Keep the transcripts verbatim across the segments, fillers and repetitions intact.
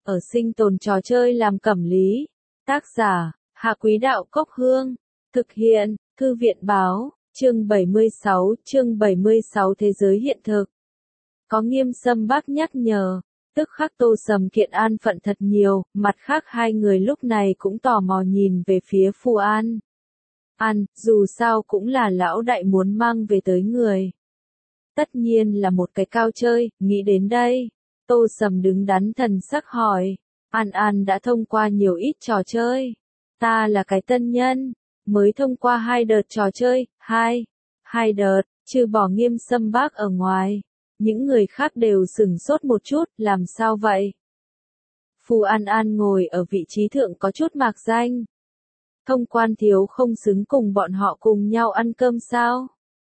ở sinh tồn trò chơi làm cẩm lý. Tác giả, Hạ Quý Đạo Cốc Hương. Thực hiện, Thư viện Báo, chương bảy mươi sáu, chương bảy mươi sáu Thế giới hiện thực. Có Nghiêm Sâm Bác nhắc nhở, tức khắc Tô Sầm kiện an phận thật nhiều, mặt khác hai người lúc này cũng tò mò nhìn về phía Phù An. An, dù sao cũng là lão đại muốn mang về tới người. Tất nhiên là một cái cao chơi, nghĩ đến đây. Tô Sầm đứng đắn thần sắc hỏi, An An đã thông qua nhiều ít trò chơi. Ta là cái tân nhân, mới thông qua hai đợt trò chơi, hai, hai đợt, trừ bỏ Nghiêm Sâm Bác ở ngoài. Những người khác đều sửng sốt một chút, làm sao vậy? Phù An An ngồi ở vị trí thượng có chút mạc danh. Thông quan thiếu không xứng cùng bọn họ cùng nhau ăn cơm sao?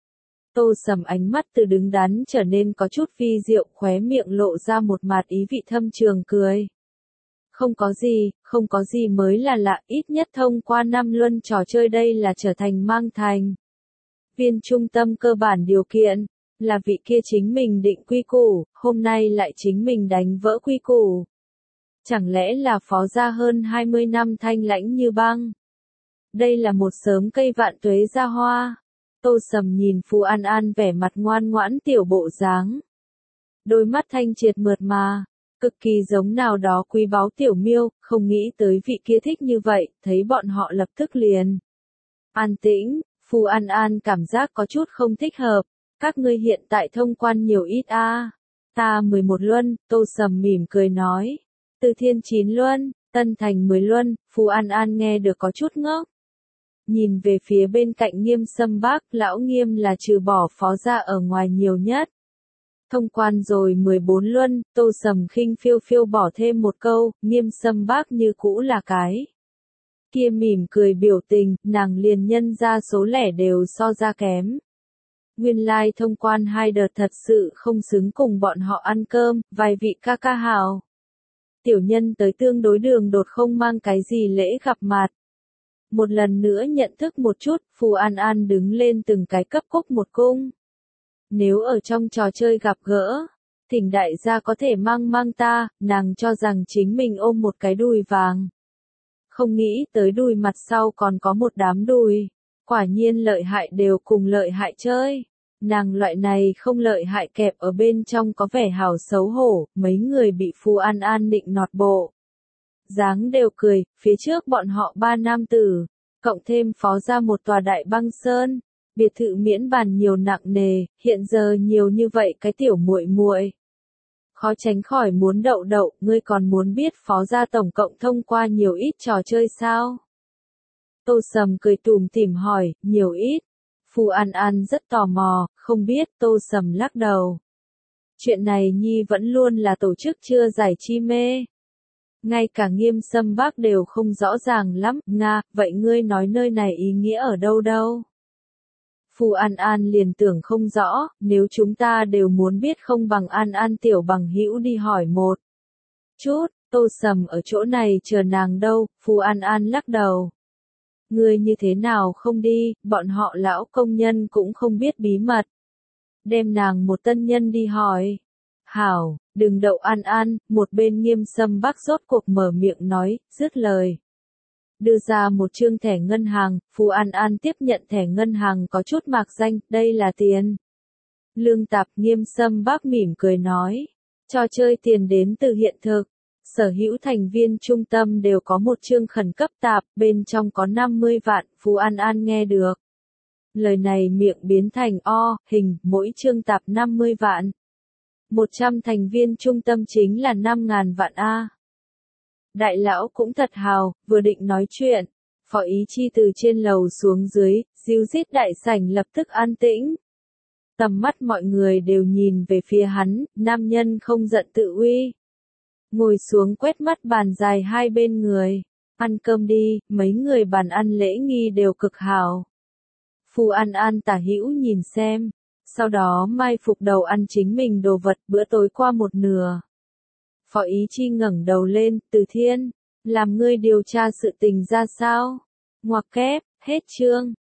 Tô Sầm ánh mắt từ đứng đắn trở nên có chút vi diệu, khóe miệng lộ ra một mạt ý vị thâm trường cười. Không có gì, không có gì mới là lạ, ít nhất thông qua năm luân trò chơi đây là trở thành mang thành viên trung tâm cơ bản điều kiện, là vị kia chính mình định quy củ, hôm nay lại chính mình đánh vỡ quy củ. Chẳng lẽ là phó gia hơn hai mươi năm thanh lãnh như băng? Đây là một sớm cây vạn tuế ra hoa. Tô Sầm nhìn Phù An An vẻ mặt ngoan ngoãn tiểu bộ dáng. Đôi mắt thanh triệt mượt mà, cực kỳ giống nào đó quý báu tiểu miêu, không nghĩ tới vị kia thích như vậy, thấy bọn họ lập tức liền. An tĩnh, Phù An An cảm giác có chút không thích hợp, các ngươi hiện tại thông quan nhiều ít a? À? Ta mười một luân, Tô Sầm mỉm cười nói. Từ Thiên chín luân, Tân Thành mười luân, Phù An An nghe được có chút ngốc. Nhìn về phía bên cạnh Nghiêm Sâm Bác, lão Nghiêm là trừ bỏ phó gia ở ngoài nhiều nhất. Thông quan rồi mười bốn luân, Tô Sầm khinh phiêu phiêu bỏ thêm một câu, Nghiêm Sâm Bác như cũ là cái. Kia mỉm cười biểu tình, nàng liền nhân ra số lẻ đều so ra kém. Nguyên lai like thông quan hai đợt thật sự không xứng cùng bọn họ ăn cơm, vài vị ca ca hào. Tiểu nhân tới tương đối đường đột không mang cái gì lễ gặp mặt. Một lần nữa nhận thức một chút, Phù An An đứng lên từng cái cấp cúc một cung. Nếu ở trong trò chơi gặp gỡ, thỉnh đại gia có thể mang mang ta, nàng cho rằng chính mình ôm một cái đùi vàng. Không nghĩ tới đùi mặt sau còn có một đám đùi, quả nhiên lợi hại đều cùng lợi hại chơi. Nàng loại này không lợi hại kẹp ở bên trong có vẻ hào xấu hổ, mấy người bị Phù An An nịnh nọt bộ. Dáng đều cười, phía trước bọn họ ba nam tử, cộng thêm phó ra một tòa đại băng sơn, biệt thự miễn bàn nhiều nặng nề, hiện giờ nhiều như vậy cái tiểu muội muội. Khó tránh khỏi muốn đậu đậu, ngươi còn muốn biết phó gia tổng cộng thông qua nhiều ít trò chơi sao? Tô Sầm cười tủm tỉm hỏi, nhiều ít. Phù An An rất tò mò, không biết, Tô Sầm lắc đầu. Chuyện này Nhi vẫn luôn là tổ chức chưa giải chi mê. Ngay cả Nghiêm Sâm Bác đều không rõ ràng lắm, Nga, vậy ngươi nói nơi này ý nghĩa ở đâu đâu? Phù An An liền tưởng không rõ, nếu chúng ta đều muốn biết không bằng An An tiểu bằng hữu đi hỏi một chút, Tô Sầm ở chỗ này chờ nàng đâu, Phù An An lắc đầu. Ngươi như thế nào không đi, bọn họ lão công nhân cũng không biết bí mật. Đem nàng một tân nhân đi hỏi. Hảo, đừng đậu An An, một bên Nghiêm Sâm Bác rốt cuộc mở miệng nói, dứt lời. Đưa ra một chương thẻ ngân hàng, Phù An An tiếp nhận thẻ ngân hàng có chút mạc danh, đây là tiền. Lương tạp, Nghiêm Sâm Bác mỉm cười nói, trò chơi tiền đến từ hiện thực. Sở hữu thành viên trung tâm đều có một chương khẩn cấp tạp, bên trong có năm mươi vạn, Phù An An nghe được. Lời này miệng biến thành o, hình, mỗi chương tạp năm mươi vạn. một trăm thành viên trung tâm chính là năm ngàn vạn A. Đại lão cũng thật hào, vừa định nói chuyện. Phó Ý Chi từ trên lầu xuống dưới, ríu rít đại sảnh lập tức an tĩnh. Tầm mắt mọi người đều nhìn về phía hắn, nam nhân không giận tự uy. Ngồi xuống quét mắt bàn dài hai bên người. Ăn cơm đi, mấy người bàn ăn lễ nghi đều cực hào. Phù An An tả hữu nhìn xem. Sau đó mai phục đầu ăn chính mình đồ vật, bữa tối qua một nửa. Phó Ý Chi ngẩng đầu lên, Từ Thiên, làm ngươi điều tra sự tình ra sao? Ngoặc kép, hết chương.